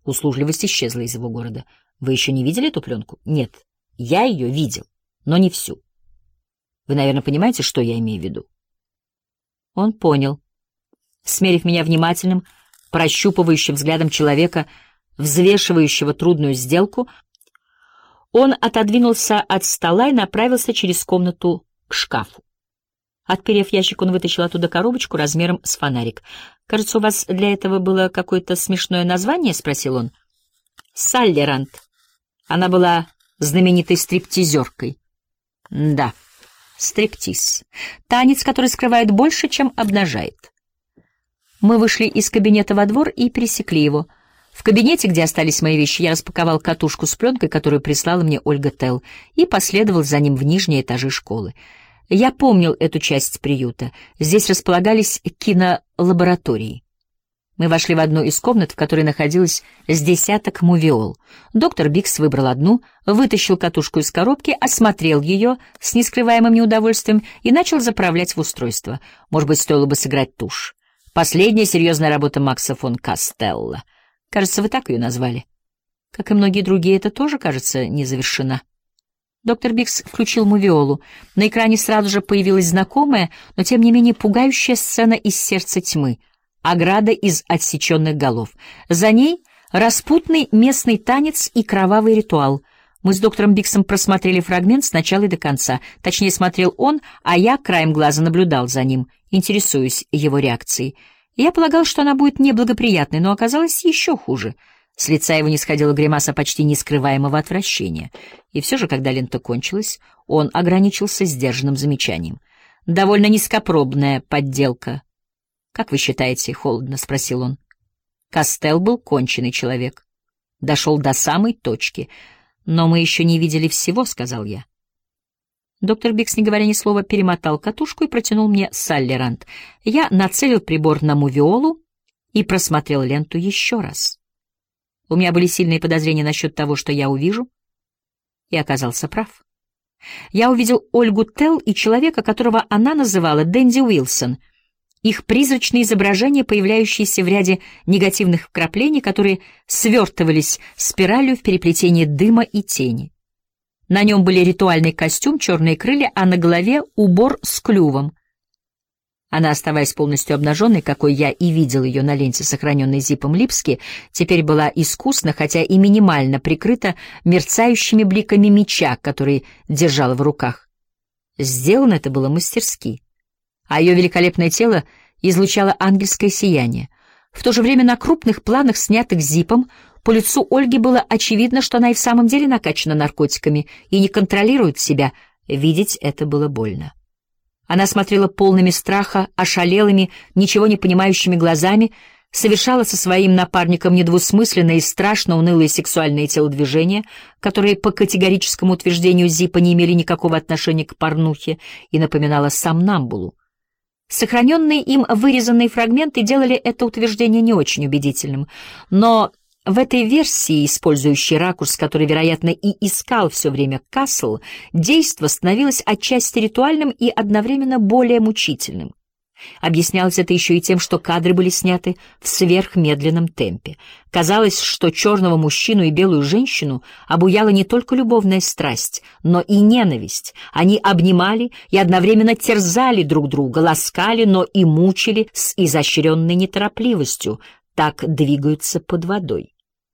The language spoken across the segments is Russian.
Услужливость исчезла из его города. Вы еще не видели эту пленку? Нет, я ее видел, но не всю. Вы, наверное, понимаете, что я имею в виду? Он понял. Смерив меня внимательным, прощупывающим взглядом человека, взвешивающего трудную сделку, он отодвинулся от стола и направился через комнату к шкафу. Отперев ящик, он вытащил оттуда коробочку размером с фонарик. «Кажется, у вас для этого было какое-то смешное название?» — спросил он. «Саллерант. Она была знаменитой стриптизеркой». «Да, стриптиз. Танец, который скрывает больше, чем обнажает». Мы вышли из кабинета во двор и пересекли его. В кабинете, где остались мои вещи, я распаковал катушку с пленкой, которую прислала мне Ольга Телл, и последовал за ним в нижние этажи школы. Я помнил эту часть приюта. Здесь располагались кинолаборатории. Мы вошли в одну из комнат, в которой находилось с десяток мувиол. Доктор Бикс выбрал одну, вытащил катушку из коробки, осмотрел ее с нескрываемым неудовольствием и начал заправлять в устройство. Может быть, стоило бы сыграть тушь. Последняя серьезная работа Макса фон Кастелла. Кажется, вы так ее назвали. Как и многие другие, это тоже, кажется, не завершена. Доктор Бикс включил мувиолу. На экране сразу же появилась знакомая, но тем не менее пугающая сцена из «Сердца тьмы». Ограда из отсеченных голов. За ней распутный местный танец и кровавый ритуал. Мы с доктором Биксом просмотрели фрагмент с начала и до конца. Точнее, смотрел он, а я краем глаза наблюдал за ним, интересуясь его реакцией. Я полагал, что она будет неблагоприятной, но оказалось еще хуже. С лица его не сходила гримаса почти нескрываемого отвращения. И все же, когда лента кончилась, он ограничился сдержанным замечанием. «Довольно низкопробная подделка». «Как вы считаете?» — холодно спросил он. Кастелл был конченый человек. Дошел до самой точки. «Но мы еще не видели всего», — сказал я. Доктор Бикс, не говоря ни слова, перемотал катушку и протянул мне саллерант. Я нацелил прибор на мувиолу и просмотрел ленту еще раз. У меня были сильные подозрения насчет того, что я увижу, и оказался прав. Я увидел Ольгу Телл и человека, которого она называла Дэнди Уилсон, их призрачные изображения, появляющиеся в ряде негативных вкраплений, которые свертывались спиралью в переплетении дыма и тени. На нем были ритуальный костюм, черные крылья, а на голове убор с клювом. Она, оставаясь полностью обнаженной, какой я и видел ее на ленте, сохраненной Зиппом Липски, теперь была искусно, хотя и минимально прикрыта мерцающими бликами меча, который держала в руках. Сделано это было мастерски, а ее великолепное тело излучало ангельское сияние. В то же время на крупных планах, снятых Зиппом, по лицу Ольги было очевидно, что она и в самом деле накачана наркотиками и не контролирует себя. Видеть это было больно. Она смотрела полными страха, ошалелыми, ничего не понимающими глазами, совершала со своим напарником недвусмысленные и страшно унылые сексуальные телодвижения, которые по категорическому утверждению Зиппа не имели никакого отношения к порнухе, и напоминала сомнамбулу. Сохраненные им вырезанные фрагменты делали это утверждение не очень убедительным, но в этой версии, использующей ракурс, который, вероятно, и искал все время Кассел, действо становилось отчасти ритуальным и одновременно более мучительным. Объяснялось это еще и тем, что кадры были сняты в сверхмедленном темпе. Казалось, что черного мужчину и белую женщину обуяла не только любовная страсть, но и ненависть. Они обнимали и одновременно терзали друг друга, ласкали, но и мучили с изощренной неторопливостью. Так двигаются под водой.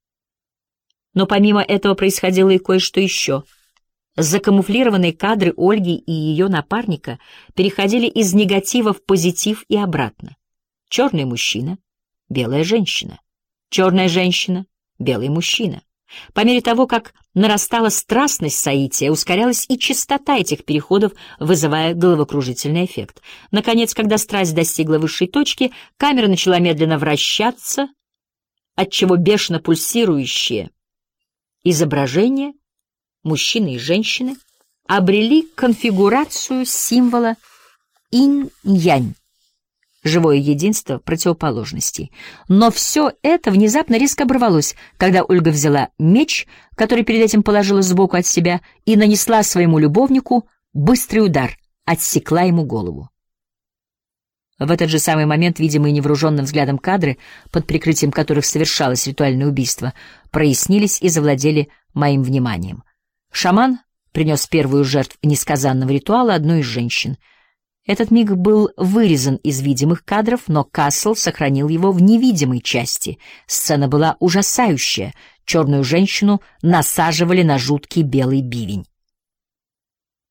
Но помимо этого происходило и кое-что еще. Закамуфлированные кадры Ольги и ее напарника переходили из негатива в позитив и обратно. Черный мужчина, белая женщина. Черная женщина, белый мужчина. По мере того, как нарастала страстность соития, ускорялась и частота этих переходов, вызывая головокружительный эффект. Наконец, когда страсть достигла высшей точки, камера начала медленно вращаться, отчего бешено пульсирующие изображения мужчины и женщины обрели конфигурацию символа инь-янь, живое единство противоположностей. Но все это внезапно резко оборвалось, когда Ольга взяла меч, который перед этим положила сбоку от себя, и нанесла своему любовнику быстрый удар, отсекла ему голову. В этот же самый момент, видимые невооруженным взглядом кадры, под прикрытием которых совершалось ритуальное убийство, прояснились и завладели моим вниманием. Шаман принес первую жертву несказанного ритуала одной из женщин. Этот миг был вырезан из видимых кадров, но Кассел сохранил его в невидимой части. Сцена была ужасающая. Черную женщину насаживали на жуткий белый бивень.